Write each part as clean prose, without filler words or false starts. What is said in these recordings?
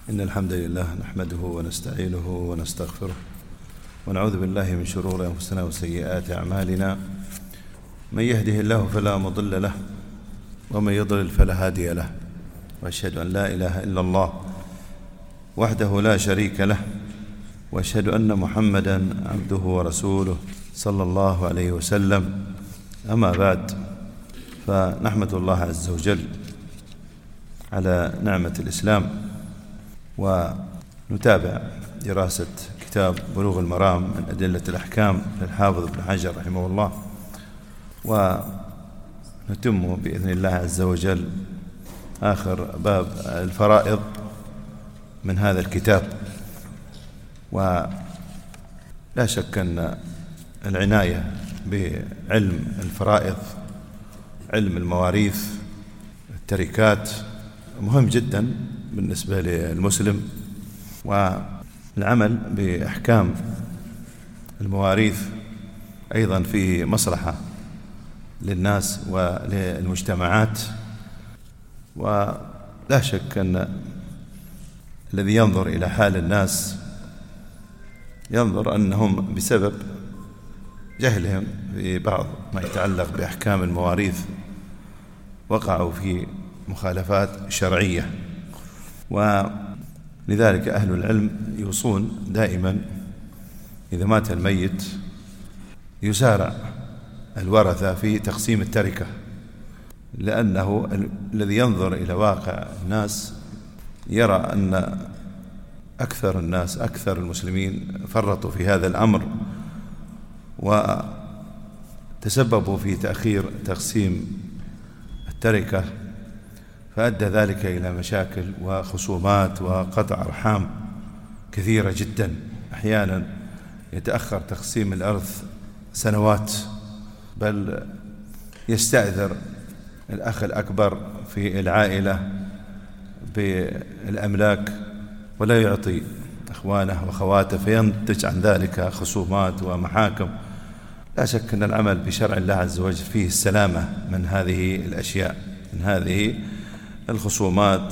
إن الحمد لله نحمده ونستعينه ونستغفره ونعوذ بالله من شرور أنفسنا وسيئات أعمالنا. من يهده الله فلا مضل له ومن يضلل فلا هادي له، وأشهد أن لا إله إلا الله وحده لا شريك له، وأشهد أن محمدا عبده ورسوله صلى الله عليه وسلم. أما بعد، فنحمد الله عز وجل على نعمة الإسلام، ونتابع دراسة كتاب بلوغ المرام من أدلة الأحكام للحافظ ابن حجر رحمه الله، ونتم بإذن الله عز وجل آخر باب الفرائض من هذا الكتاب. ولا شك أن العناية بعلم الفرائض، علم المواريث، التركات، مهم جدا بالنسبة للمسلم، والعمل بأحكام المواريث أيضا فيه مصلحة للناس وللمجتمعات. ولا شك أن الذي ينظر إلى حال الناس ينظر أنهم بسبب جهلهم في بعض ما يتعلق بأحكام المواريث وقعوا في مخالفات شرعية، ولذلك أهل العلم يوصون دائما إذا مات الميت يسارع الورثة في تقسيم التركة، لأنه الذي ينظر إلى واقع الناس يرى أن أكثر الناس، أكثر المسلمين فرطوا في هذا الأمر وتسببوا في تأخير تقسيم التركة، فأدى ذلك إلى مشاكل وخصومات وقطع أرحام كثيرة جدا. أحيانا يتأخر تقسيم الأرث سنوات، بل يستأثر الأخ الأكبر في العائلة بالأملاك ولا يعطي أخوانه وأخواته، فينتج عن ذلك خصومات ومحاكم. لا شك أن العمل بشرع الله عز وجل فيه السلامة من هذه الأشياء، من هذه الخصومات.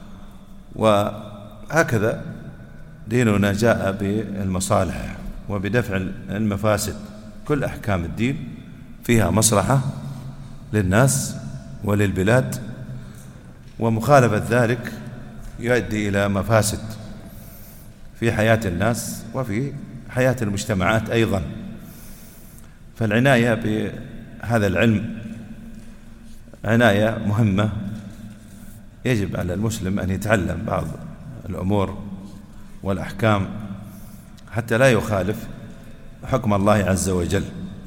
وهكذا ديننا جاء بالمصالح وبدفع المفاسد. كل أحكام الدين فيها مصلحة للناس وللبلاد، ومخالفة ذلك يؤدي إلى مفاسد في حياة الناس وفي حياة المجتمعات أيضا. فالعناية بهذا العلم عناية مهمة، يجب على المسلم أن يتعلم بعض الأمور والأحكام حتى لا يخالف حكم الله عز وجل.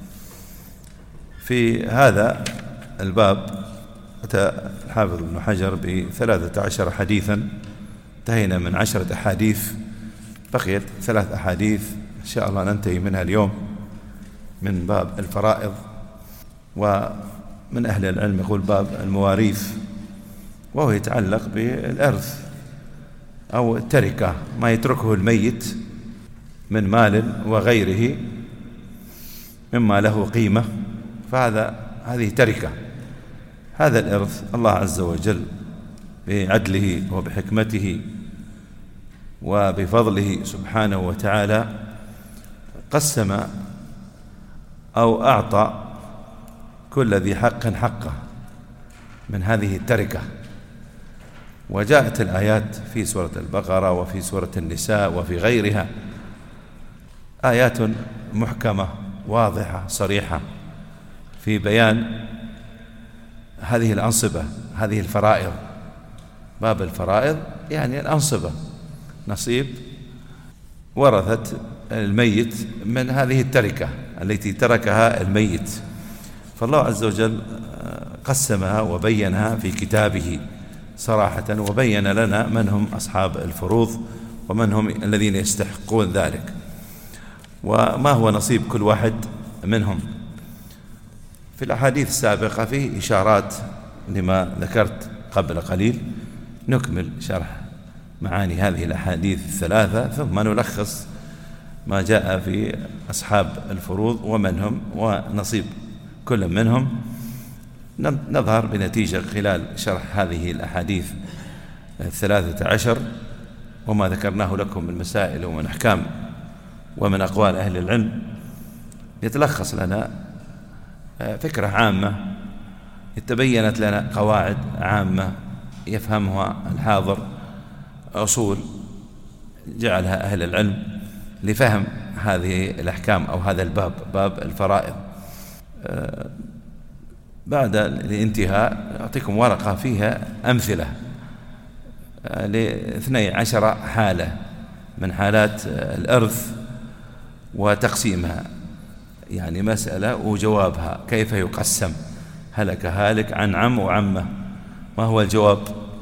في هذا الباب أتى الحافظ ابن حجر ب13 حديثا، انتهينا من 10 أحاديث، بقيت 3 أحاديث إن شاء الله ننتهي منها اليوم من باب الفرائض. ومن أهل العلم يقول باب المواريث، وهو يتعلق بالإرث أو التركة، ما يتركه الميت من مال وغيره مما له قيمة، هذه تركة. هذا الإرث الله عز وجل بعدله وبحكمته وبفضله سبحانه وتعالى قسم أو أعطى كل ذي حق حقه من هذه التركة. وجاءت الآيات في سورة البقرة وفي سورة النساء وفي غيرها آيات محكمة واضحة صريحة في بيان هذه الأنصبة، هذه الفرائض. باب الفرائض يعني الأنصبة، نصيب ورثة الميت من هذه التركة التي تركها الميت. فالله عز وجل قسمها وبينها في كتابه صراحة، وبين لنا من هم أصحاب الفروض ومن هم الذين يستحقون ذلك، وما هو نصيب كل واحد منهم. في الأحاديث السابقة فيه إشارات لما ذكرت قبل قليل. نكمل شرح معاني هذه الأحاديث الثلاثة ثم نلخص ما جاء في أصحاب الفروض ومن هم ونصيب كل منهم. نظهر بنتيجة خلال شرح هذه الأحاديث 13 وما ذكرناه لكم من مسائل ومن أحكام ومن أقوال أهل العلم يتلخص لنا فكرة عامة، تبينت لنا قواعد عامة يفهمها الحاضر، أصول جعلها أهل العلم لفهم هذه الأحكام أو هذا الباب، باب الفرائض. بعد الانتهاء أعطيكم ورقة فيها أمثلة ل12 حالة من حالات الإرث وتقسيمها، يعني مسألة وجوابها كيف يقسم، هلك هالك عن عم وعمة، ما هو الجواب؟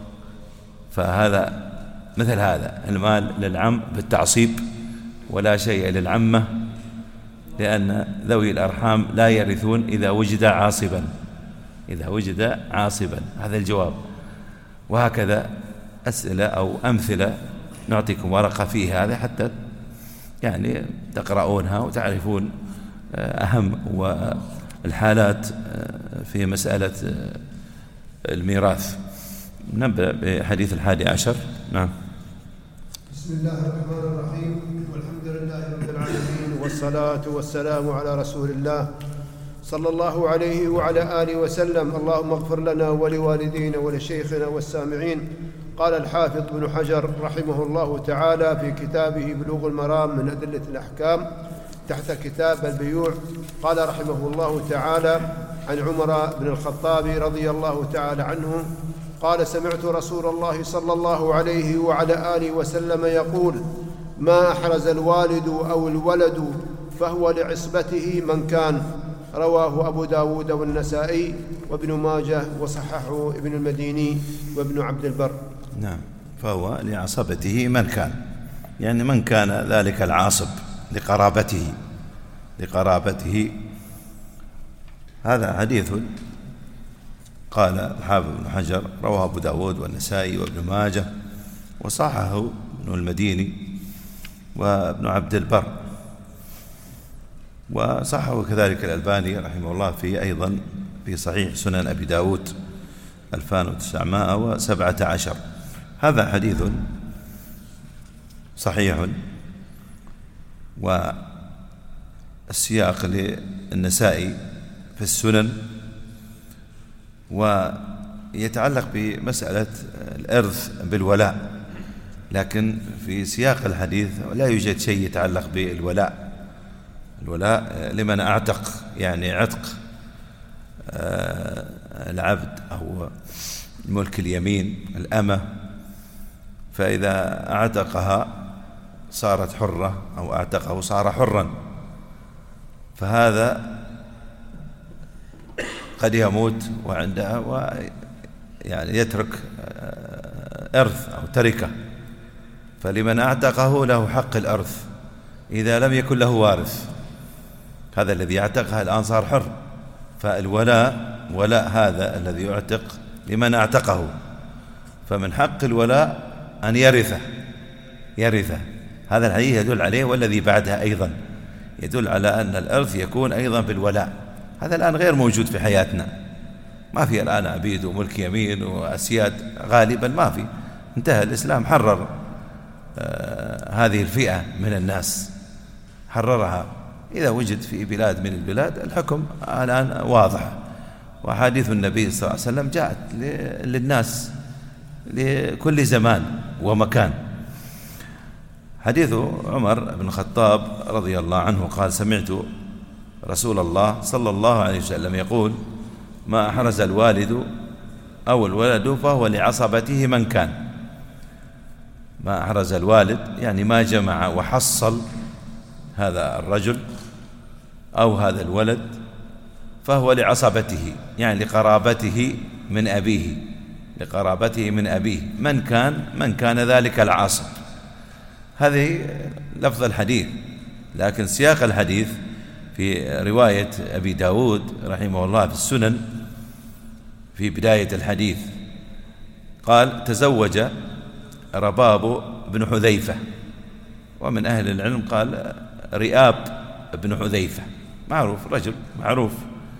فهذا مثل هذا: المال للعم بالتعصيب ولا شيء للعمة، لأن ذوي الأرحام لا يرثون إذا وجد عاصبا، إذا وجد عاصبا، هذا الجواب. وهكذا أسئلة أو أمثلة نعطيكم ورقة فيها هذا حتى يعني تقرؤونها وتعرفون أهم والحالات في مسألة الميراث. نبدأ بحديث 11. نعم. بسم الله الرحمن الرحيم، والحمد لله رب العالمين، والصلاة والسلام على رسول الله صلى الله عليه وعلى آله وسلم. اللهم اغفر لنا ولوالدينا ولشيخنا والسامعين. قال الحافظ بن حجر رحمه الله تعالى في كتابه بلوغ المرام من أدلة الأحكام تحت كتاب البيوع، قال رحمه الله تعالى: عن عمر بن الخطاب رضي الله تعالى عنه قال: سمعت رسول الله صلى الله عليه وعلى آله وسلم يقول: ما أحرز الوالد أو الولد فهو لعصبته من كان. رواه أبو داود والنسائي وابن ماجه، وصححه ابن المديني وابن عبد البر. نعم، فهو لعصبته من كان، يعني من كان ذلك العاصب لقرابته. هذا حديث قال الحافظ بن حجر رواه أبو داود والنسائي وابن ماجه، وصححه ابن المديني وابن عبد البر، وصححه كذلك الألباني رحمه الله في أيضا في صحيح سنن أبي داود 2917. هذا حديث صحيح، والسياق للنسائي في السنن، ويتعلق بمسألة الإرث بالولاء، لكن في سياق الحديث لا يوجد شيء يتعلق بالولاء. الولاء لمن أعتق، يعني عتق العبد أو ملك اليمين الأمة، فإذا أعتقها صارت حرة أو أعتقه صار حرا، فهذا قد يموت وعندها يعني يترك إرث أو تركة، فلمن أعتقه له حق الإرث إذا لم يكن له وارث. هذا الذي اعتقها الآن صار حر، فالولاء هذا الذي يعتق لمن اعتقه، فمن حق الولاء أن يرثه. هذا الحديث يدل عليه، والذي بعدها أيضا يدل على أن الإرث يكون أيضا بالولاء. هذا الآن غير موجود في حياتنا، ما في الآن عبيد وملك يمين وأسياد، غالبا ما في، انتهى الإسلام، حرر هذه الفئة من الناس، حررها. إذا وجد في بلاد من البلاد الحكم الآن واضح، وحديث النبي صلى الله عليه وسلم جاءت للناس لكل زمان ومكان. حديث عمر بن الخطاب رضي الله عنه قال: سمعت رسول الله صلى الله عليه وسلم يقول: ما أحرز الوالد أو الولد فهو لعصبته من كان. ما أحرز الوالد يعني ما جمع وحصل هذا الرجل أو هذا الولد، فهو لعصبته يعني لقرابته من أبيه، من كان ذلك العاصب. هذه لفظ الحديث، لكن سياق الحديث في رواية أبي داود رحمه الله في السنن في بداية الحديث قال: تزوج رباب بن حذيفة، ومن أهل العلم قال رئاب بن حذيفة، معروف، رجل معروف،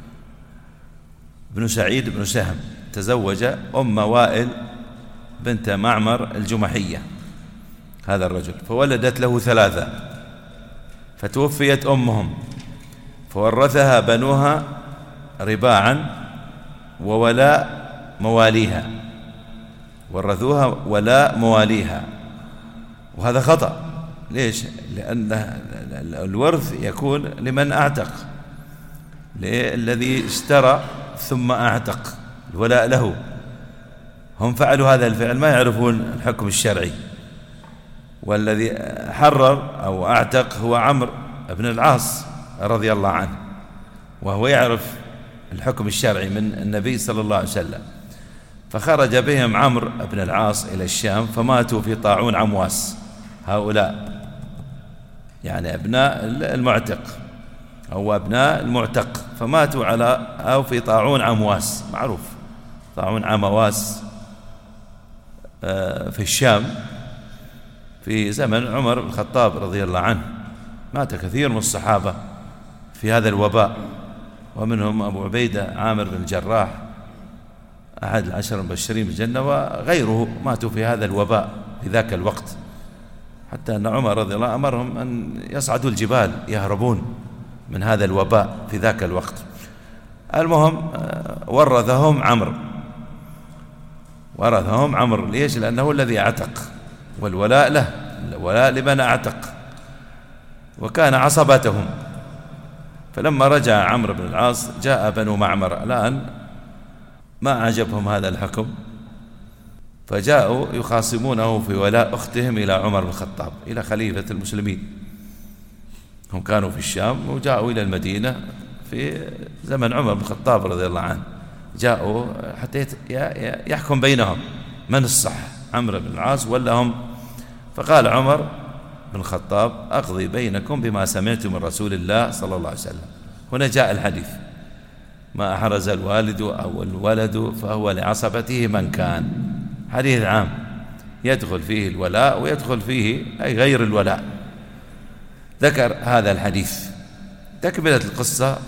بن سعيد بن سهم، تزوج أم وائل بنت معمر الجمحية. هذا الرجل، فولدت له 3، فتوفيت أمهم فورثها بنوها رباعا وولاء مواليها، ورثوها ولاء مواليها، وهذا خطأ. ليش؟ لأن الورث يكون لمن أعتق، الذي اشترى ثم أعتق، الولاء له. هم فعلوا هذا الفعل، ما يعرفون الحكم الشرعي، والذي حرر أو أعتق هو عمرو بن العاص رضي الله عنه، وهو يعرف الحكم الشرعي من النبي صلى الله عليه وسلم. فخرج بهم عمرو بن العاص إلى الشام، فماتوا في طاعون عمواس. هؤلاء يعني أبناء المعتق أو أبناء المعتق، فماتوا أو في طاعون عمواس، معروف طاعون عمواس في الشام في زمن عمر بن الخطاب رضي الله عنه. مات كثير من الصحابة في هذا الوباء، ومنهم أبو عبيدة عامر بن الجراح أحد العشر المبشرين بالجنة، وغيره ماتوا في هذا الوباء في ذاك الوقت، حتى أن عمر رضي الله عنه أمرهم أن يصعدوا الجبال يهربون من هذا الوباء في ذاك الوقت. المهم ورثهم عمرو. ليش؟ لأنه الذي أعتق، والولاء له، الولاء لمن أعتق، وكان عصبتهم. فلما رجع عمرو بن العاص جاء بنو معمر، الآن ما عجبهم هذا الحكم، فجاءوا يخاصمونه في ولاء أختهم إلى عمر بن الخطاب، إلى خليفة المسلمين. هم كانوا في الشام وجاءوا إلى المدينة في زمن عمر بن الخطاب رضي الله عنه، جاءوا حتى يحكم بينهم من الصح، عمرو بن العاص ولا هم. فقال عمر بن الخطاب: أقضي بينكم بما سمعت من رسول الله صلى الله عليه وسلم. هنا جاء الحديث: ما أحرز الوالد أو الولد فهو لعصبته من كان. حديث عام يدخل فيه الولاء ويدخل فيه أي غير الولاء. ذكر هذا الحديث. تكملة القصة: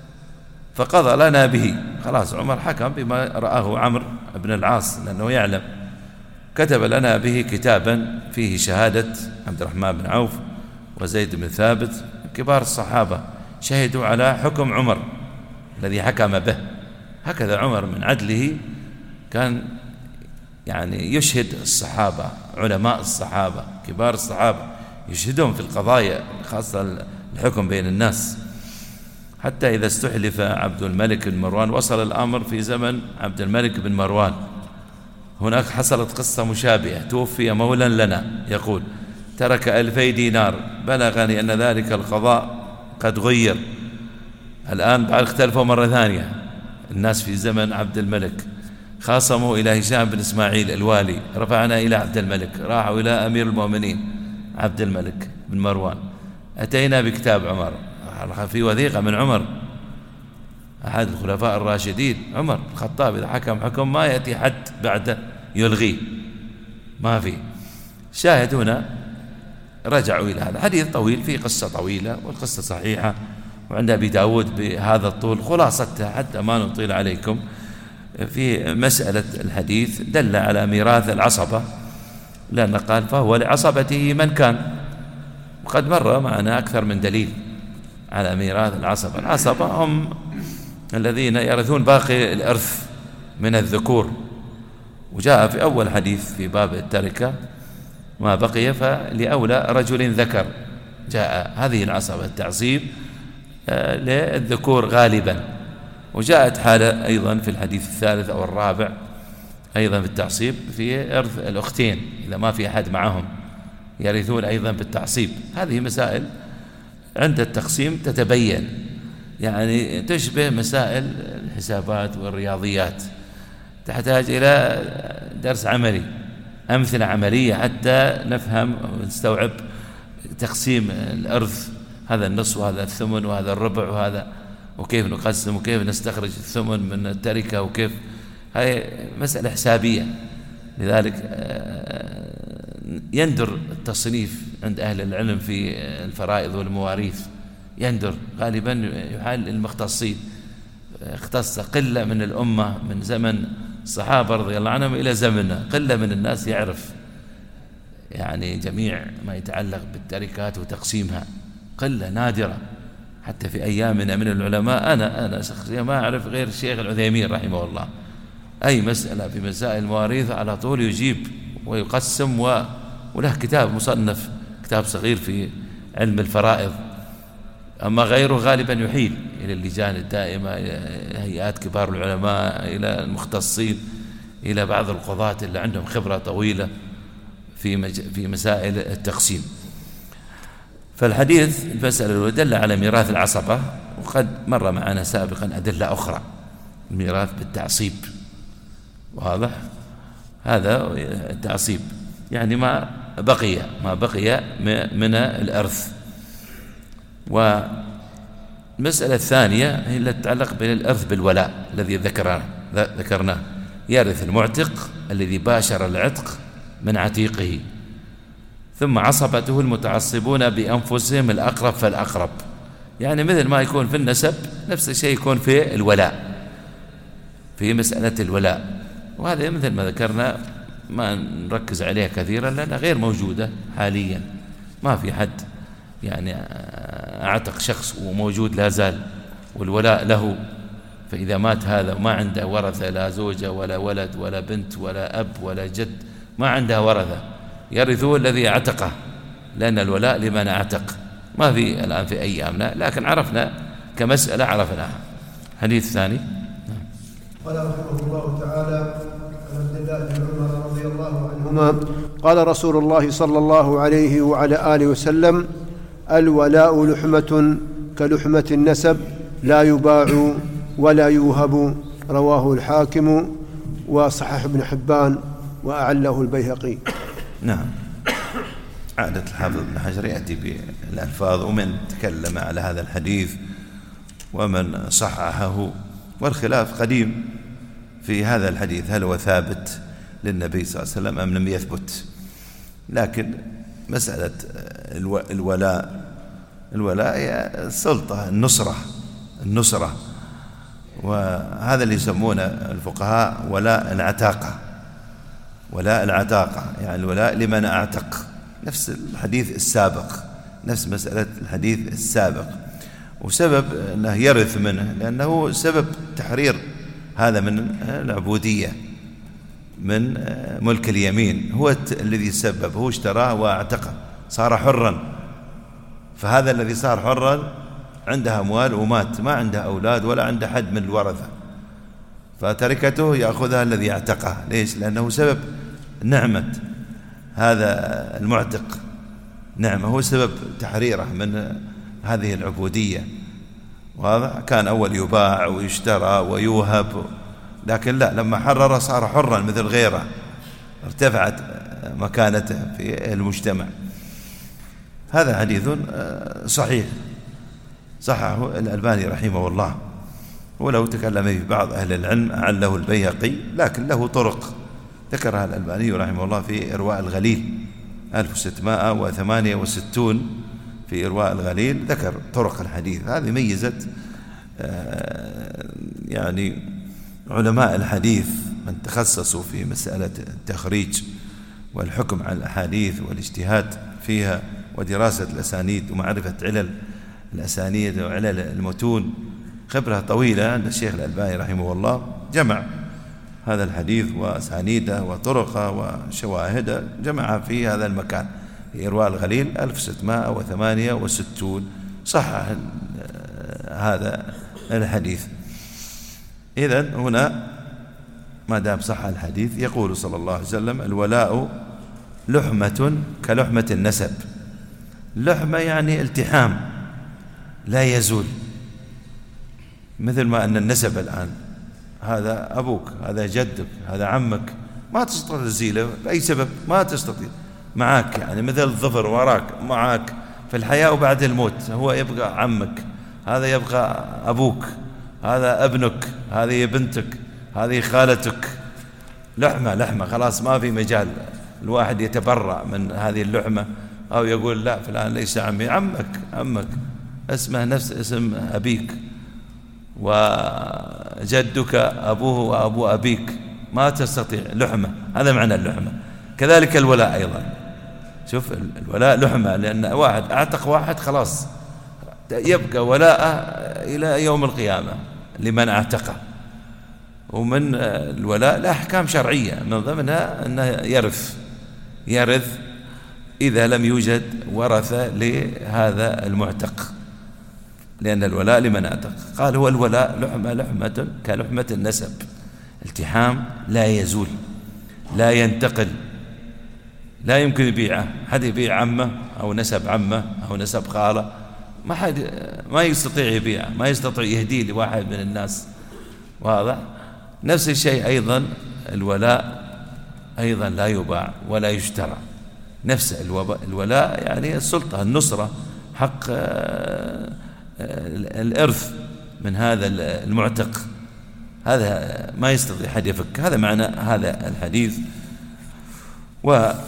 فقضى لنا به. خلاص عمر حكم بما رآه عمرو بن العاص، لأنه يعلم. كتب لنا به كتابا فيه شهادة عبد الرحمن بن عوف وزيد بن ثابت كبار الصحابة، شهدوا على حكم عمر الذي حكم به. هكذا عمر من عدله كان يعني يشهد الصحابة، علماء الصحابة كبار الصحابة يشهدون في القضايا، خاصة الحكم بين الناس. حتى إذا استحلف عبد الملك بن مروان، وصل الأمر في زمن عبد الملك بن مروان. هناك حصلت قصة مشابهة: توفي مولى لنا يقول: ترك 2000 دينار، بلغني أن ذلك القضاء قد غير. الآن بعد اختلفوا مرة ثانية الناس في زمن عبد الملك، خاصموا إلى هشام بن إسماعيل الوالي، رفعنا إلى عبد الملك، راحوا إلى أمير المؤمنين عبد الملك بن مروان. أتينا بكتاب عمر، في وثيقة من عمر أحد الخلفاء الراشدين عمر الخطاب، إذا حكم ما يأتي حد بعد يلغيه، ما في شاهد. هنا رجعوا إلى هذا حديث طويل، فيه قصة طويلة، والقصة صحيحة وعند أبي داود بهذا الطول. خلاصتها حتى ما نطيل عليكم في مسألة الحديث: دل على ميراث العصبة، لأن قال: فهو لعصبته من كان. وقد مر معنا أكثر من دليل على ميراث العصبة. العصبة هم الذين يرثون باقي الإرث من الذكور، وجاء في أول حديث في باب التركة: ما بقي فلأولى رجل ذكر. جاء هذه العصبة التعصيب للذكور غالبا. وجاءت حالة أيضا في الحديث الثالث أو الرابع أيضا بالتعصيب في إرث الأختين، إذا ما في أحد معهم يرثون أيضا بالتعصيب. هذه مسائل عند التقسيم تتبين، يعني تشبه مسائل الحسابات والرياضيات، تحتاج إلى درس عملي، أمثلة عملية حتى نفهم ونستوعب تقسيم الإرث، هذا النصف وهذا الثمن وهذا الربع وهذا، وكيف نقسم وكيف نستخرج الثمن من التركة، وكيف هذه مسألة حسابية. لذلك يندر التصنيف عند أهل العلم في الفرائض والمواريث، يندر غالبا يحال المختصين. اختص قلة من الأمة من زمن الصحابة رضي الله عنهم إلى زمننا، قلة من الناس يعرف يعني جميع ما يتعلق بالتركات وتقسيمها، قلة نادرة. حتى في أيامنا من العلماء أنا شخصيا ما أعرف غير الشيخ العثيمين رحمه الله، أي مسألة في مسائل المواريث على طول يجيب ويقسم، وله كتاب مصنف، كتاب صغير في علم الفرائض. أما غيره غالبا يحيل إلى اللجان الدائمة، إلى هيئات كبار العلماء، إلى المختصين، إلى بعض القضاة اللي عندهم خبرة طويلة في مسائل التقسيم. فالحديث المسألة دل على ميراث العصبة، وقد مر معنا سابقا أدلة أخرى، الميراث بالتعصيب، واضح؟ هذا التعصيب يعني ما بقي من الإرث. والمسألة الثانية هي التي تتعلق بالإرث بالولاء الذي ذكرناه، يرث المعتق الذي باشر العتق من عتيقه، ثم عصبته المتعصبون بأنفسهم الأقرب فالأقرب، يعني مثل ما يكون في النسب نفس الشيء يكون في الولاء، في مسألة الولاء. وهذا مثل ما ذكرنا ما نركز عليها كثيرا لأنها غير موجودة حاليا، ما في حد يعني أعتق شخص وموجود لا زال والولاء له، فإذا مات هذا وما عنده ورثة، لا زوجة ولا ولد ولا بنت ولا أب ولا جد، ما عنده ورثة، يرثه الذي اعتقه، لأن الولاء لمن اعتق. ما في الآن في أيامنا، لكن عرفنا كمسألة عرفناها. حديث ثاني. قال رحمه الله تعالى عن عبد الله بن عمر رضي الله عنهما قال رسول الله صلى الله عليه وعلى آله وسلم: الولاء لحمة كلحمة النسب، لا يباع ولا يوهب. رواه الحاكم وصححه ابن حبان وأعله البيهقي. نعم. عادة الحافظ ابن حجر يأتي بالألفاظ، ومن تكلم على هذا الحديث ومن صححه، والخلاف قديم في هذا الحديث، هل هو ثابت للنبي صلى الله عليه وسلم أم لم يثبت. لكن مسألة الولاء هي السلطة، النصرة، وهذا اللي يسمونه الفقهاء ولاء العتاقة، يعني الولاء لمن أعتق، نفس الحديث السابق، نفس مسألة الحديث السابق. وسبب أنه يرث منه لأنه سبب تحرير هذا من العبودية، من ملك اليمين، هو الذي سبب، هو اشتراه واعتقه، صار حرا. فهذا الذي صار حرا عنده أموال ومات، ما عنده أولاد ولا عنده حد من الورثة، فتركته يأخذها الذي اعتقه. ليش؟ لأنه سبب نعمة هذا المعتق، نعمة، هو سبب تحريره من هذه العبودية. واضح؟ كان أول يباع ويشترى ويوهب، لكن لا، لما حرر صار حرا مثل غيره، ارتفعت مكانته في المجتمع. هذا حديث صحيح، صححه الألباني رحمه الله، ولو تكلم في بعض أهل العلم أعله البيهقي، لكن له طرق ذكرها الألباني رحمه الله في إرواء الغليل 1668 في إرواء الغليل، ذكر طرق الحديث. هذه ميزت يعني علماء الحديث من تخصصوا في مسألة التخريج والحكم على الأحاديث والاجتهاد فيها ودراسة الأسانيد ومعرفة علل الأسانيد وعلل المتون، خبرة طويلة عند الشيخ الألباني رحمه الله، جمع هذا الحديث وأسانيده وطرقه وشواهده، جمعها في هذا المكان في إرواء الغليل 1668، صحح هذا الحديث. إذن هنا ما دام صح الحديث، يقول صلى الله عليه وسلم: الولاء لحمة كلحمة النسب. لحمة يعني التحام لا يزول، مثل ما أن النسب الآن هذا أبوك، هذا جدك، هذا عمك، ما تستطيع تزيله بأي سبب، ما تستطيع، معك، يعني مثل الظفر وراك معك في الحياة وبعد الموت، هو يبقى عمك، هذا يبقى أبوك، هذا ابنك، هذه بنتك، هذه خالتك. لحمة خلاص، ما في مجال الواحد يتبرأ من هذه اللحمة أو يقول لا فلان ليس عمي. عمك اسمه نفس اسم أبيك، وجدك أبوه وأبو أبيك، ما تستطيع، لحمة، هذا معنى اللحمة. كذلك الولاء أيضا، شوف الولاء لحمة، لأن واحد أعتق واحد خلاص يبقى ولاءه إلى يوم القيامة لمن أعتقه. ومن الولاء له أحكام شرعية، من ضمنها أنه يرث إذا لم يوجد ورثة لهذا المعتق، لأن الولاء لمن أعتق. قال هو الولاء لحمة كلحمة النسب، التحام لا يزول لا ينتقل، لا يمكن يبيعه. حد يبيع عمه أو نسب عمه أو نسب خاله، ما يستطيع يبيعه، ما يستطيع يهديه لواحد من الناس. واضح؟ نفس الشيء أيضا الولاء أيضا لا يباع ولا يشترى. نفس الولاء يعني السلطة، النصرة، حق الإرث من هذا المعتق، هذا ما يستطيع أحد يفك. هذا معنى هذا الحديث. وعرفنا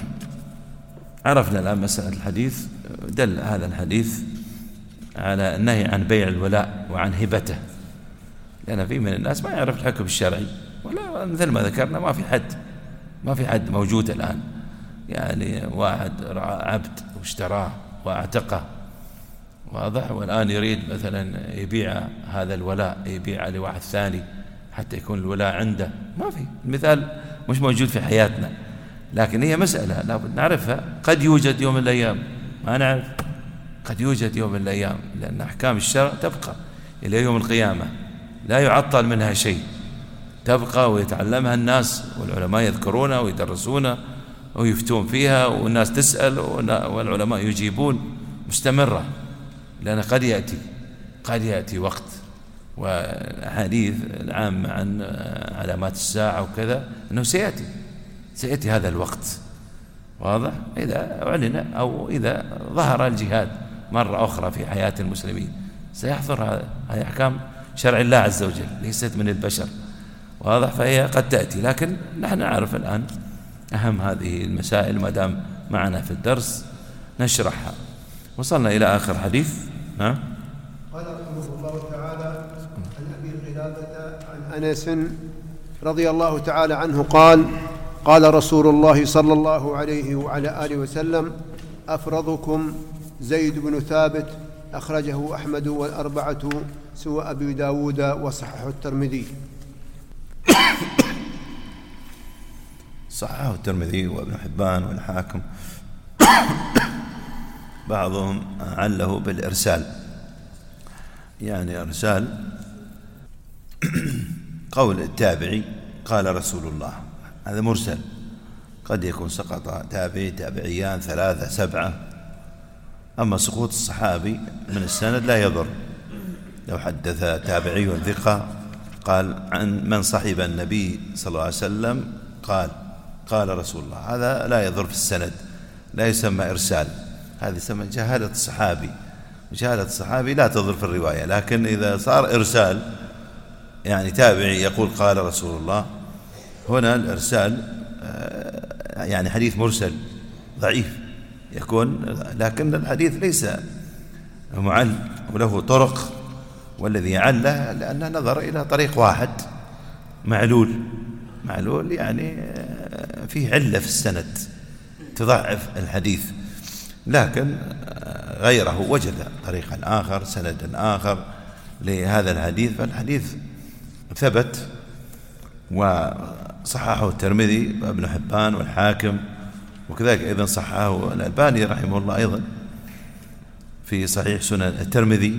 الآن مسألة الحديث. دل هذا الحديث على النهي عن بيع الولاء وعن هبته، لأن في من الناس ما يعرف الحكم الشرعي، ولا مثل ما ذكرنا ما في حد موجود الآن. يعني واحد رعى عبد واشتراه واعتقه، واضح، والآن يريد مثلا يبيع هذا الولاء، يبيع لواحد ثاني حتى يكون الولاء عنده. ما في، المثال مش موجود في حياتنا، لكن هي مسألة لابد نعرفها. قد يوجد يوم من الأيام، ما نعرف، قد يوجد يوم من الأيام، لأن أحكام الشرع تبقى إلى يوم القيامة، لا يعطل منها شيء، تبقى ويتعلمها الناس، والعلماء يذكرونها ويدرسونها ويفتون فيها، والناس تسأل والعلماء يجيبون، مستمرة. لأن قد يأتي وقت، والأحاديث العامة عن علامات الساعة وكذا أنه سيأتي هذا الوقت. واضح؟ إذا أعلن أو إذا ظهر الجهاد مرة أخرى في حياة المسلمين سيحضر هذه أحكام شرع الله عز وجل، ليست من البشر. واضح؟ فهي قد تأتي، لكن نحن نعرف الآن أهم هذه المسائل، ما دام معنا في الدرس نشرحها. وصلنا إلى آخر حديث. قال رحمه الله تعالى عن أبي قلابة عن أنس رضي الله تعالى عنه قال: قال رسول الله صلى الله عليه وعلى آله وسلم: أفرضكم زيد بن ثابت، أخرجه أحمد والأربعة سوى أبي داود وصححه الترمذي. صححه الترمذي وابن حبان والحاكم. بعضهم عله بالإرسال، يعني إرسال قول التابعي قال رسول الله، هذا مرسل. قد يكون سقط تابعي، تابعيان، 3، 7. أما سقوط الصحابي من السند لا يضر. لو حدث تابعي ثقة قال عن من صحب النبي صلى الله عليه وسلم قال رسول الله، هذا لا يضر في السند، لا يسمى إرسال، هذا يسمى جهالة الصحابي. جهالة الصحابي لا تضر في الرواية. لكن إذا صار إرسال، يعني تابعي يقول قال رسول الله، هنا الإرسال يعني حديث مرسل ضعيف يكون، لكن الحديث ليس معل وله طرق، والذي عله لأنه نظر إلى طريق واحد معلول، يعني فيه علة في السند تضعف الحديث، لكن غيره وجد طريقا آخر، سندا آخر لهذا الحديث، فالحديث ثبت. وصححه الترمذي وابن حبان والحاكم، وكذلك أيضا صححه الألباني رحمه الله أيضا في صحيح سنن الترمذي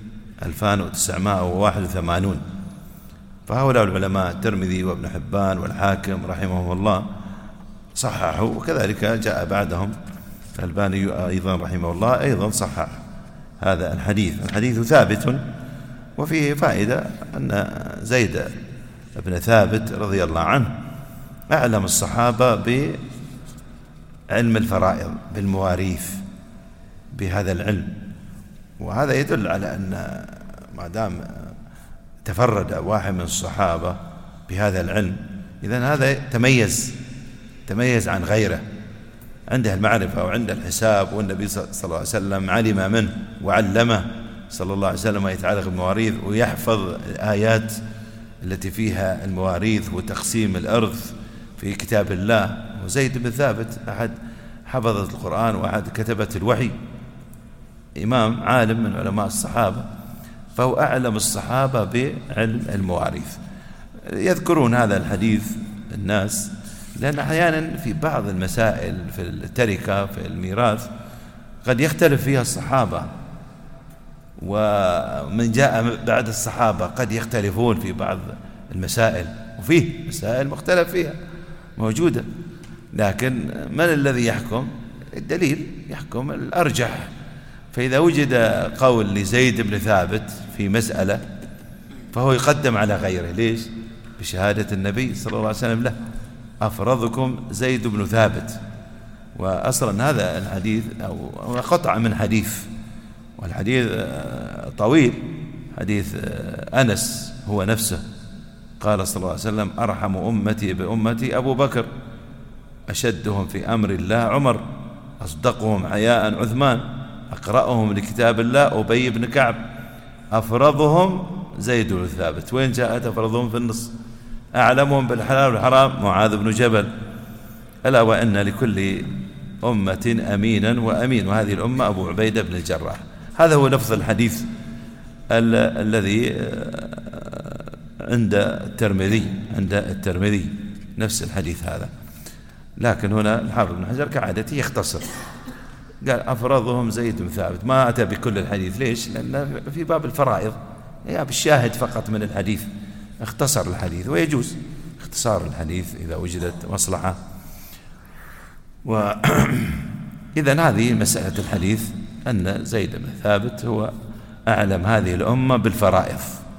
2981. فهؤلاء العلماء الترمذي وابن حبان والحاكم رحمهم الله صححوا، وكذلك جاء بعدهم الألباني أيضا رحمه الله أيضا صحح هذا الحديث. الحديث ثابت، وفيه فائدة أن زيد بن ثابت رضي الله عنه أعلم الصحابة بعلم الفرائض، بالمواريث، بهذا العلم. وهذا يدل على أن ما دام تفرد واحد من الصحابة بهذا العلم، إذن هذا تميز عن غيره، عنده المعرفة وعنده الحساب، والنبي صلى الله عليه وسلم علم منه وعلمه صلى الله عليه وسلم ما يتعلق بالمواريث، ويحفظ الآيات التي فيها المواريث وتقسيم الأرث في كتاب الله. وزيد بن ثابت أحد حفظت القرآن وأحد كتبة الوحي، إمام عالم من علماء الصحابة، فهو أعلم الصحابة بعلم المواريث. يذكرون هذا الحديث الناس لأن أحيانا في بعض المسائل في التركة في الميراث قد يختلف فيها الصحابة، ومن جاء بعد الصحابة قد يختلفون في بعض المسائل، وفيه مسائل مختلف فيها موجودة، لكن من الذي يحكم؟ الدليل يحكم الأرجح. فإذا وجد قول لزيد بن ثابت في مسألة فهو يقدم على غيره. ليش؟ بشهادة النبي صلى الله عليه وسلم له: أفرضكم زيد بن ثابت. وأصلا هذا الحديث أو قطعة من حديث، والحديث طويل، حديث أنس هو نفسه قال صلى الله عليه وسلم: أرحم أمتي بأمتي أبو بكر، أشدهم في أمر الله عمر، أصدقهم حياء عثمان، أقرأهم لكتاب الله أبي بن كعب، أفرضهم زيد بن ثابت. وين جاءت أفرضهم؟ في النص. أعلمهم بالحلال والحرام معاذ بن جبل. ألا وإن لكل أمة أمينا وأمين، وهذه الأمة أبو عبيدة بن الجراح. هذا هو لفظ الحديث الذي عند الترمذي نفس الحديث هذا، لكن هنا الحافظ بن حجر كعادته يختصر، قال أفرضهم زيد بن ثابت، ما أتى بكل الحديث. ليش؟ لأن في باب الفرائض بالشاهد فقط من الحديث اختصر الحديث، ويجوز اختصار الحديث إذا وجدت مصلحة. وإذن هذه مسألة الحديث أن زيد بن ثابت هو أعلم هذه الأمة بالفرائض،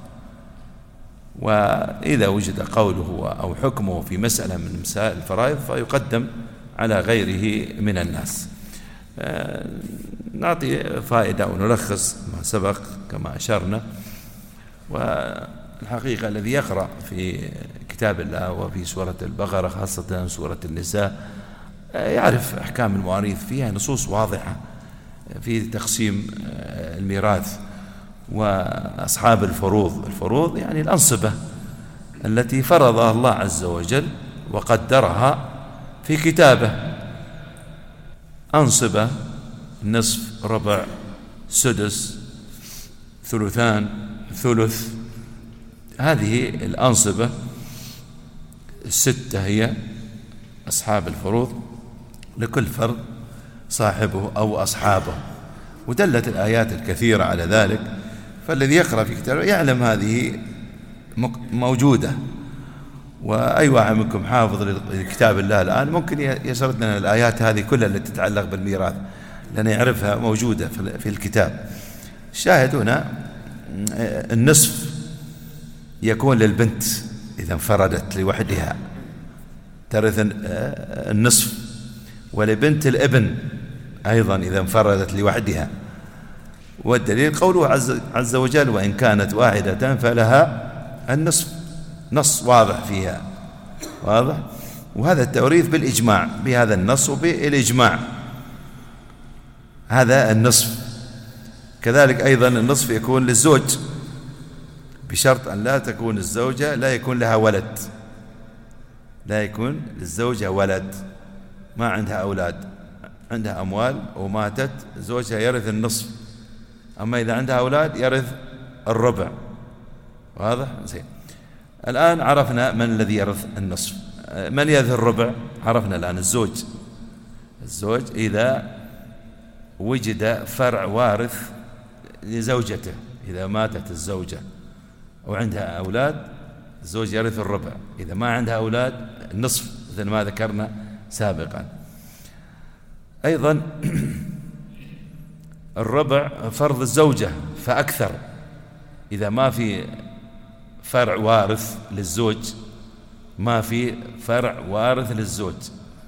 وإذا وجد قوله أو حكمه في مسألة من مسائل الفرائض فيقدم على غيره من الناس. نعطي فائدة ونلخص ما سبق كما أشرنا. والحقيقة الذي يقرأ في كتاب الله وفي سورة البقرة خاصة سورة النساء يعرف أحكام المواريث، فيها نصوص واضحة في تقسيم الميراث وأصحاب الفروض يعني الأنصبة التي فرضها الله عز وجل وقدرها في كتابه، أنصبة نصف، ربع، سدس، ثلثان، ثلث. هذه الأنصبة الستة هي أصحاب الفروض، لكل فرد صاحبه أو أصحابه، ودلت الآيات الكثيرة على ذلك. فالذي يقرأ في كتابه يعلم هذه موجودة. وأي واحد منكم حافظ لكتاب الله الآن ممكن يسرد لنا الآيات هذه كلها التي تتعلق بالميراث، لأنه يعرفها موجودة في الكتاب. الشاهد هنا النصف يكون للبنت إذا انفردت لوحدها ترث النصف، ولبنت الابن أيضا إذا انفردت لوحدها. والدليل قوله عز وجل: وإن كانت واحدة فلها النصف. نص واضح فيها، واضح. وهذا التوريث بالإجماع، بهذا النص وبالإجماع، هذا النصف. كذلك أيضا النصف يكون للزوج بشرط أن لا تكون الزوجة لا يكون لها ولد، لا يكون للزوجة ولد، ما عندها أولاد، عندها أموال وماتت، زوجها يرث النصف. أما إذا عندها أولاد يرث الربع. واضح؟ زين. الآن عرفنا من الذي يرث النصف. من يرث الربع؟ عرفنا الآن الزوج إذا وجد فرع وارث لزوجته، إذا ماتت الزوجة وعندها أولاد الزوج يرث الربع، إذا ما عندها أولاد النصف مثل ما ذكرنا سابقا. أيضا الربع فرض الزوجة فأكثر، إذا ما في فرع وارث للزوج، ما في فرع وارث للزوج،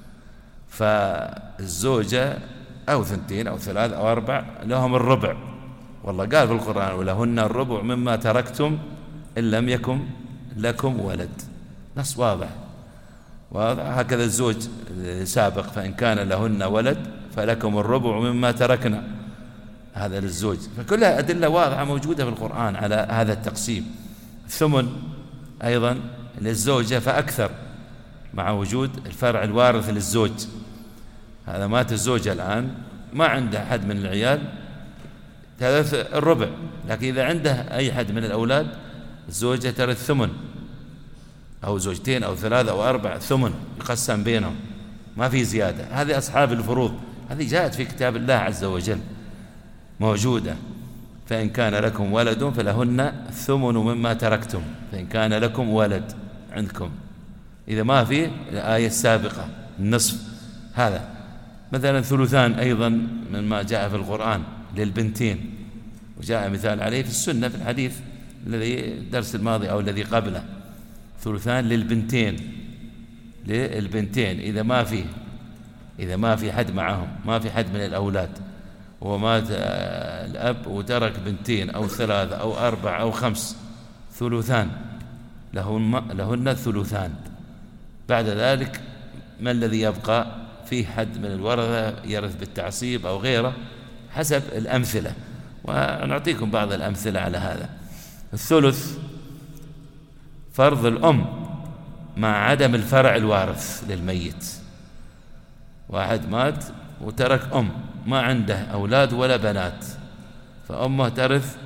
فالزوجة أو 2 أو 3 أو 4 لهم الربع. والله قال في القرآن: ولهن الربع مما تركتم إن لم يكن لكم ولد. نص واضح. هكذا الزوج سابق: فإن كان لهن ولد فلكم الربع مما تركنا. هذا للزوج. فكلها أدلة واضحة موجودة في القرآن على هذا التقسيم. الثمن أيضا للزوجة فأكثر، مع وجود الفرع الوارث للزوج. هذا مات الزوجة الآن ما عنده أحد من العيال ترث الربع، لكن إذا عنده أي حد من الأولاد الزوجة ترث ثمن، أو زوجتين أو ثلاثة أو أربع، ثمن يقسم بينهم ما في زيادة. هذه أصحاب الفروض، هذه جاءت في كتاب الله عز وجل موجودة. فإن كان لكم ولد فلهن الثمن مما تركتم، فإن كان لكم ولد عندكم. إذا ما في الآية السابقة النصف. هذا مثلا ثلثان أيضا مما جاء في القرآن للبنتين، وجاء مثال عليه في السنة في الحديث الذي الدرس الماضي أو الذي قبله. ثلثان للبنتين إذا ما في حد معهم، ما في حد من الأولاد، ومات الأب وترك بنتين أو ثلاثة أو أربع أو خمس، ثلثان لهن الثلثان. بعد ذلك ما الذي يبقى؟ فيه حد من الورثة يرث بالتعصيب أو غيره حسب الأمثلة، ونعطيكم بعض الأمثلة على هذا. الثلث فرض الأم مع عدم الفرع الوارث للميت. واحد مات وترك أم ما عنده أولاد ولا بنات، فأمه ترث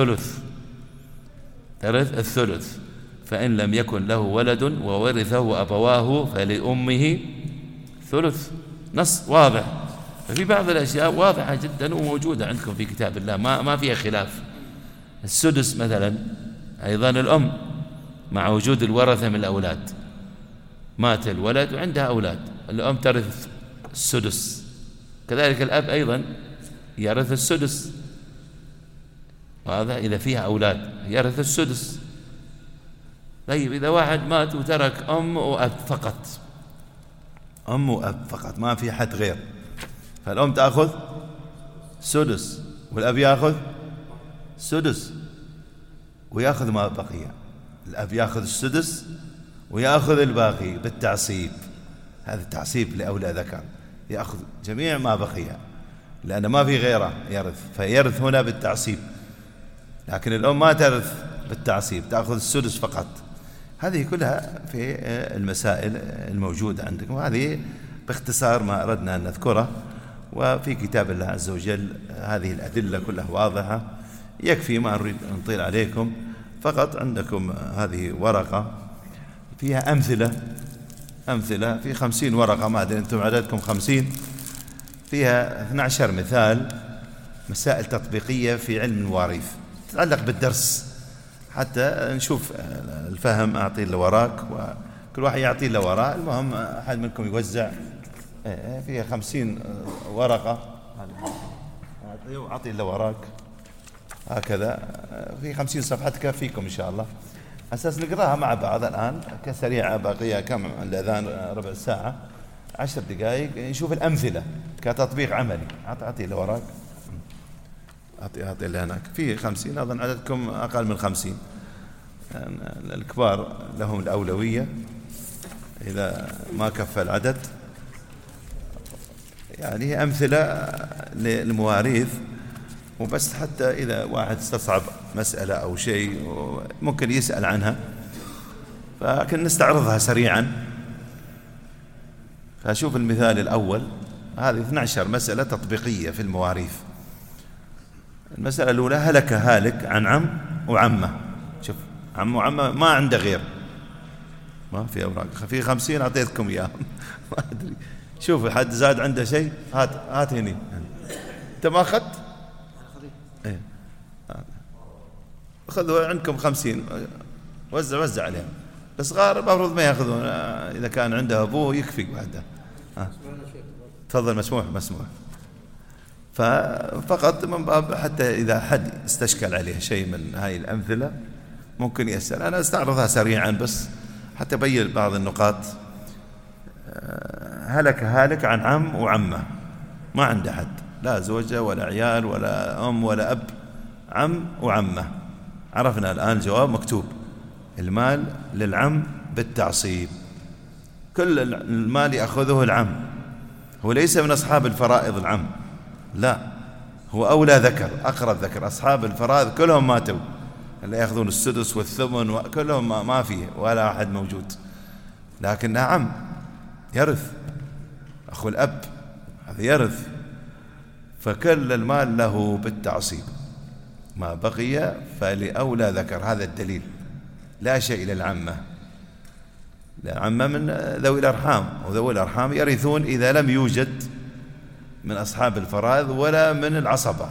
الثلث. فإن لم يكن له ولد وورثه أبواه فلأمه ثلث. نص واضح. ففي بعض الأشياء واضحة جدا وموجودة عندكم في كتاب الله ما فيها خلاف. السدس مثلا أيضا الأم مع وجود الورثة من الأولاد، مات الولد وعندها أولاد، الأم ترث السدس. كذلك الأب أيضا يرث السدس، وهذا إذا فيها أولاد يرث السدس. طيب إذا واحد مات وترك أم وأب فقط ما في حد غير، فالأم تأخذ سدس والأب يأخذ سدس ويأخذ ما بقي. الأب يأخذ السدس ويأخذ الباقي بالتعصيب. هذا التعصيب لأولى ذكر، يأخذ جميع ما بقي لأن ما في غيره يرث، فيرث هنا بالتعصيب. لكن الأم ما ترث بالتعصيب، تأخذ السدس فقط. هذه كلها في المسائل الموجودة عندكم، وهذه باختصار ما أردنا أن نذكره. وفي كتاب الله عز وجل هذه الأدلة كلها واضحة، يكفي ما نريد أن نطيل عليكم. فقط عندكم هذه ورقة فيها أمثلة في 50 ورقة، ما أدري أنتم عددكم 50، فيها 12 مثال مسائل تطبيقية في علم المواريث تتعلق بالدرس، حتى نشوف الفهم. أعطي اللي وراك وكل واحد يعطي اللي وراه. المهم أحد منكم يوزع، فيها 50 ورقة، أعطي اللي وراك هكذا. في 50 صفحة تكفيكم إن شاء الله. أساس نقراها مع بعض الآن كسريعة، باقية كم الأذان؟ ربع ساعة 10 دقائق. نشوف الأمثلة كتطبيق عملي. أعطي اللي وراك، أعطي اللي هناك. في 50، أظن عددكم أقل من 50. يعني الكبار لهم الأولوية إذا ما كفى العدد. يعني هي أمثلة للمواريث وبس، حتى إذا واحد استصعب مسألة أو شيء ممكن يسأل عنها، فلكن نستعرضها سريعا. فشوف المثال الأول، هذه 12 مسألة تطبيقية في المواريث. المسألة الأولى: هلك هالك عن عم وعمة. شوف، عم وعمة ما عنده غير، ما في أوراق، في 50 أعطيتكم إياهم ما أدري. شوف حد زاد عنده شيء، هات هني. أنت ما أخذت؟ إيه، خذوا عندكم 50، وزع عليهم. الصغار المفروض ما يأخذون، إذا كان عنده أبوه يكفي بعده. تفضل، مسموح. ففقط من باب حتى إذا حد استشكل عليه شيء من هاي الأمثلة ممكن يسأل. أنا استعرضها سريعا بس حتى أبين بعض النقاط. هلك هالك عن عم وعمة، ما عنده حد، لا زوجة ولا عيال ولا أم ولا أب، عم وعمة. عرفنا الآن الجواب مكتوب: المال للعم بالتعصيب، كل المال يأخذه العم. هو ليس من أصحاب الفرائض العم، لا، هو أولى ذكر، أقرب ذكر. أصحاب الفرائض كلهم ماتوا، اللي يأخذون السدس والثمن كلهم ما فيه ولا أحد موجود، لكنها عم يرث. أخو الأب يرث، فكل المال له بالتعصيب، ما بقي فلأولى ذكر. هذا الدليل، لا شيء للعمة. العمة من ذوي الأرحام، وذوي الأرحام يرثون إذا لم يوجد من أصحاب الفرائض ولا من العصبة،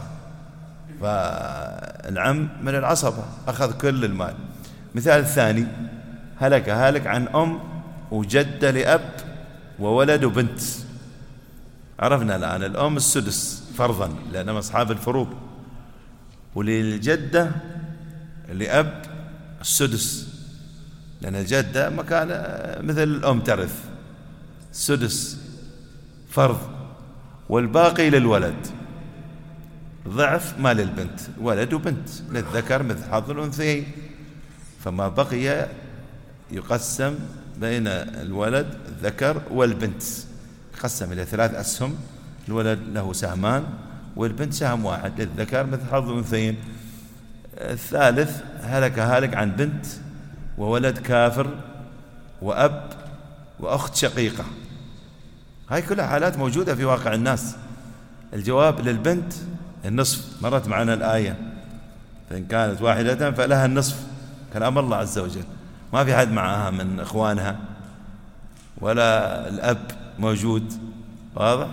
فالعم من العصبة أخذ كل المال. مثال الثاني: هلك هالك عن أم وجدة لأب وولد وبنت. عرفنا الآن الأم السدس فرضا لأنهم أصحاب الفروض، وللجدة لأب السدس لأن الجدة مكان مثل الأم ترث، السدس فرض، والباقي للولد ضعف ما للبنت، ولد وبنت للذكر مثل حظ الأنثيين. فما بقي يقسم بين الولد الذكر والبنت، يقسم إلى 3 أسهم، الولد له سهمان والبنت سهم واحد، للذكر مثل حظ الأنثيين. الثالث: هلك هالك عن بنت وولد كافر وأب وأخت شقيقة. هاي كلها حالات موجودة في واقع الناس. الجواب: للبنت النصف، مرت معنا الآية: فإن كانت واحدة فلها النصف، كلام الله عز وجل. ما في حد معها من إخوانها ولا الأب موجود، واضح؟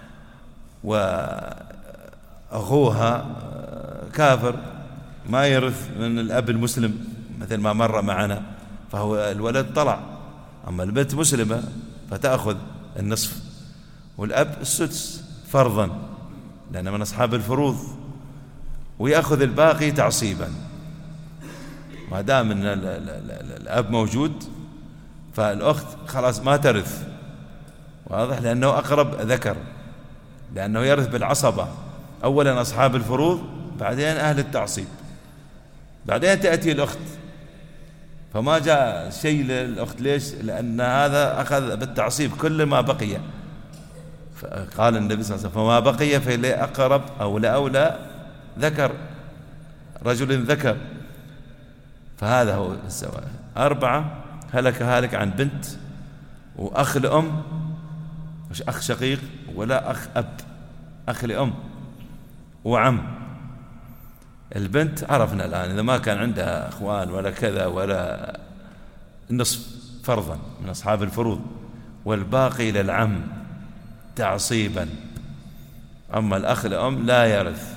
وأخوها كافر ما يرث من الأب المسلم مثل ما مر معنا، فهو الولد طلع. أما البنت مسلمة فتأخذ النصف، والأب السدس فرضا لأنه من أصحاب الفروض، ويأخذ الباقي تعصيبا. ما دام أن الأب موجود فالأخت خلاص ما ترث، واضح؟ لأنه أقرب ذكر، لأنه يرث بالعصبة، أولا أصحاب الفروض بعدين أهل التعصيب، بعدين تأتي الأخت. فما جاء شيء للأخت. ليش؟ لأن هذا أخذ بالتعصيب كل ما بقي. فقال النبي صلى الله عليه وسلم: فما بقي فلأقرب أو لأولى ذكر، رجل ذكر. فهذا هو السواء. 4: هلك هالك عن بنت وأخ لأم، مش أخ شقيق ولا أخ أب، أخ لأم وعم. البنت عرفنا الآن إذا ما كان عندها أخوان ولا كذا ولا النصف فرضا من أصحاب الفروض، والباقي للعم تعصيبا. أما الأخ لأم لا يرث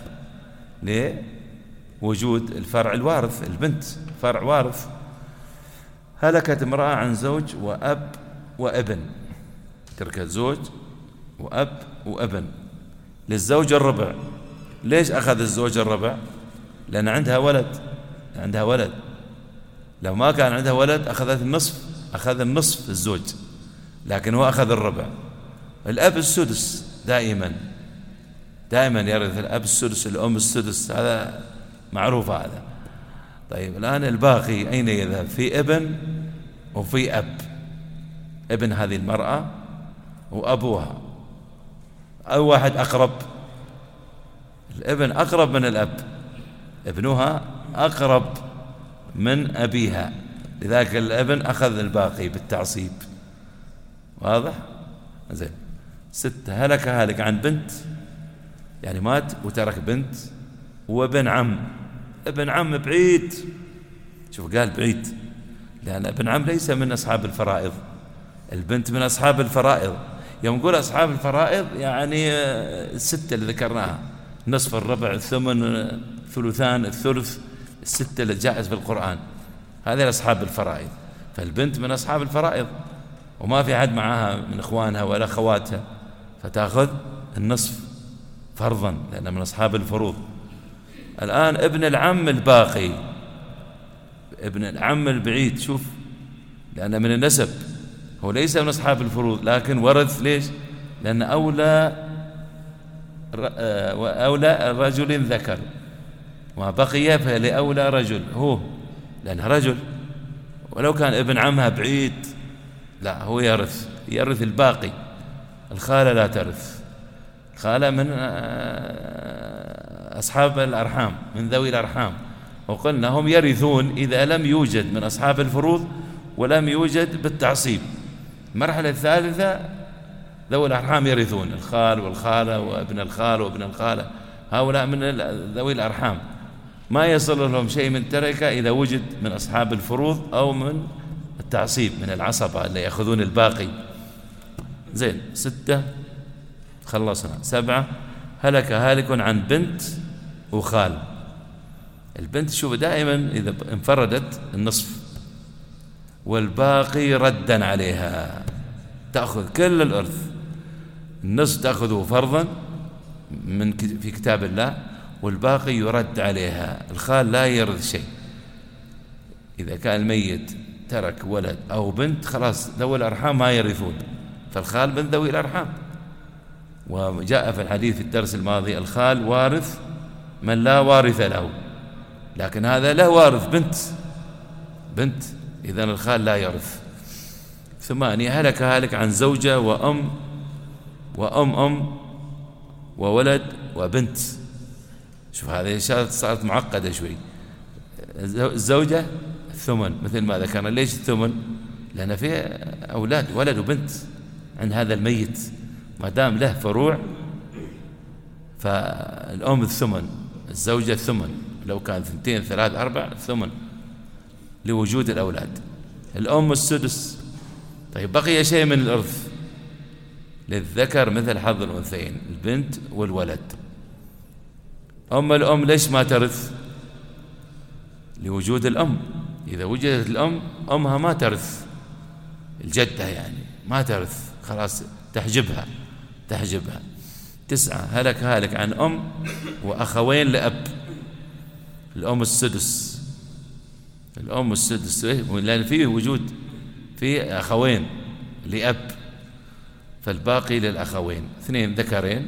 لوجود الفرع الوارث، البنت فرع وارث. هلكت امرأة عن زوج وأب وابن، تركت زوج وأب وابن، للزوج الربع. ليش أخذ الزوج الربع؟ لأن عندها ولد، لو ما كان عندها ولد أخذت النصف، أخذ النصف الزوج، لكن هو أخذ الربع. الأب السدس دائما يرث الأب السدس، الأم السدس، هذا معروف هذا. طيب الآن الباقي أين يذهب؟ في ابن وفي أب. ابن هذه المرأة وأبوها، أو واحد أقرب. الابن أقرب من الأب، ابنها أقرب من أبيها، لذلك الابن أخذ الباقي بالتعصيب، واضح؟ زين. 6: هلك هالك عن بنت، يعني مات وترك بنت وابن عم. ابن عم بعيد، شوف قال بعيد لأن ابن عم ليس من أصحاب الفرائض، البنت من أصحاب الفرائض. يوم نقول أصحاب الفرائض يعني 6 اللي ذكرناها: نصف، الربع، الثمن، الثلثان، الثلث، 6 اللي جائز في القرآن، هذه أصحاب الفرائض. فالبنت من أصحاب الفرائض وما في أحد معها من إخوانها ولا أخواتها، فتأخذ النصف فرضا لأن من أصحاب الفروض. الآن ابن العم الباقي، ابن العم البعيد، شوف، لأن من النسب، هو ليس من أصحاب الفروض لكن ورث. ليش؟ لأن أولى رجل ذكر، ما بقي فلأولى رجل، هو لأنه رجل. ولو كان ابن عمها بعيد لا، هو يرث الباقي. الخالة لا ترث، الخالة من أصحاب الأرحام، من ذوي الأرحام، وقلنا هم يرثون إذا لم يوجد من أصحاب الفروض ولم يوجد بالتعصيب. المرحلة الثالثة ذوي الأرحام يرثون، الخال والخالة وابن الخال وابن الخالة، هؤلاء من ذوي الأرحام ما يصل لهم شيء من تركة إذا وجد من أصحاب الفروض أو من التعصيب من العصبة اللي يأخذون الباقي. زين، 6 خلصنا. 7 هلك هالك عن بنت وخال. البنت شوف دائما إذا انفردت النصف والباقي ردا عليها، تأخذ كل الإرث، النصف تأخذه فرضا في كتاب الله والباقي يرد عليها. الخال لا يرث شيء، إذا كان الميت ترك ولد أو بنت خلاص ذوي الأرحام ما يرثون، فالخال من ذوي الأرحام. وجاء في الحديث في الدرس الماضي الخال وارث من لا وارث له، لكن هذا له وارث بنت، إذن الخال لا يرث. 8 هلك هالك عن زوجة وأم وولد وبنت. شوف هذه صارت معقدة شوي. الزوجة الثمن مثل ما ذكرنا. ليش الثمن؟ لأن فيه أولاد ولد وبنت عند هذا الميت، ما دام له فروع فالأم الثمن، الزوجة الثمن، لو كان 2 3 4 الثمن لوجود الأولاد. الأم السدس. طيب بقي شيء من الإرث، للذكر مثل حظ الأنثيين، البنت والولد. الأم ليش ما ترث؟ لوجود الأم، إذا وجدت الأم أمها ما ترث، الجدة يعني ما ترث، خلاص تحجبها. 9 هلك هالك عن أم وأخوين لأب. الأم السدس، لأن فيه وجود في أخوين لأب، فالباقي للأخوين. 2 ذكرين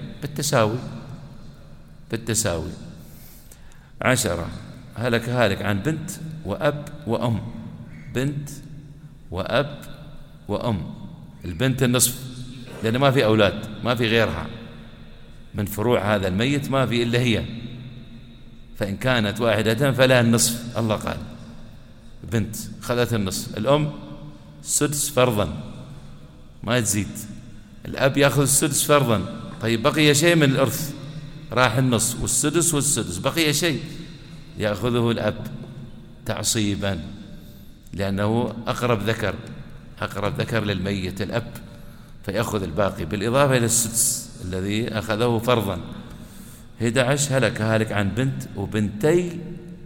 بالتساوي. 10 هلك هالك عن بنت وأب وأم. بنت وأب وأم. البنت النصف، لأن ما في أولاد، ما في غيرها من فروع هذا الميت، ما في إلا هي، فإن كانت واحدة فلها النصف. الله قال بنت خذت النصف. الأم السدس فرضا ما تزيد، الأب يأخذ السدس فرضا. طيب بقي شيء من الإرث، راح النصف والسدس بقي شيء يأخذه الأب تعصيبا، لأنه أقرب ذكر للميت الأب، فيأخذ الباقي بالإضافة إلى السدس الذي أخذه فرضا. 11 هلك هالك عن بنت وبنتي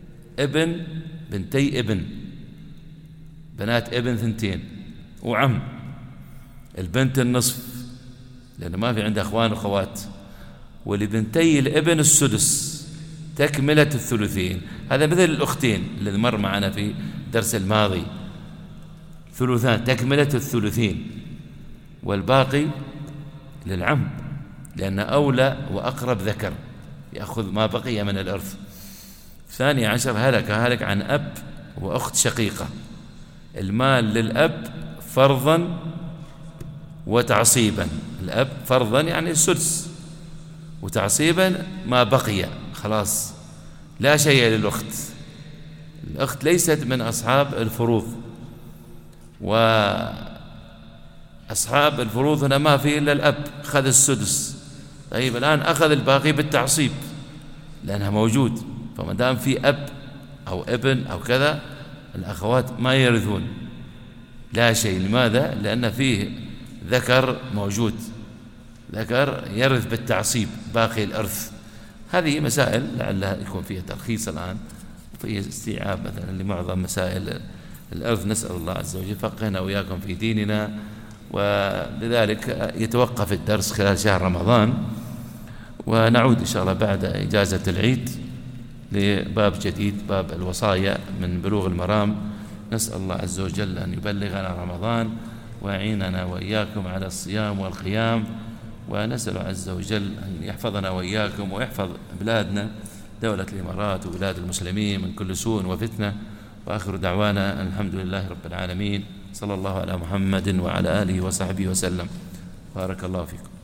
ابن، بنات ابن 2 وعم. البنت النصف لأنه ما في عنده أخوان وأخوات، ولبنتي الابن السدس تكملة الثلثين. هذا مثل الأختين الذي مر معنا في الدرس الماضي، ثلثان تكملة الثلثين، والباقي للعم لأن أولى وأقرب ذكر يأخذ ما بقي من الإرث. 12 هلك عن أب وأخت شقيقة. المال للأب فرضا وتعصيبا. الأب فرضا يعني السدس، وتعصيبا ما بقي خلاص لا شيء للأخت. الأخت ليست من أصحاب الفروض، وأصحاب الفروض هنا ما في إلا الأب أخذ السدس. طيب الآن أخذ الباقي بالتعصيب لأنها موجود، فما دام في أب أو ابن أو كذا الأخوات ما يرثون لا شيء. لماذا؟ لأن فيه ذكر موجود، ذكر يرث بالتعصيب باقي الإرث. هذه مسائل لعلها يكون فيها تلخيص الآن وفيها استيعاب مثلا لمعظم مسائل الإرث. نسأل الله عز وجل يفقهنا وإياكم في ديننا، ولذلك يتوقف الدرس خلال شهر رمضان، ونعود إن شاء الله بعد إجازة العيد لباب جديد، باب الوصايا من بلوغ المرام. نسأل الله عز وجل أن يبلغنا رمضان ويعيننا وإياكم على الصيام والقيام، ونسأل عز وجل أن يحفظنا وإياكم ويحفظ بلادنا دولة الإمارات وبلاد المسلمين من كل سوء وفتنة. وآخر دعوانا الحمد لله رب العالمين، صلى الله على محمد وعلى آله وصحبه وسلم. بارك الله فيكم.